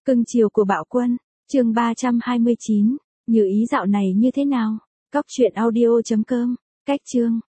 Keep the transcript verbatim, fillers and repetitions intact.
Cưng chiều của Bạo Quân, chương ba trăm hai mươi chín, Như ý dạo này như thế nào? Cóc truyện audio chấm com, cách chương.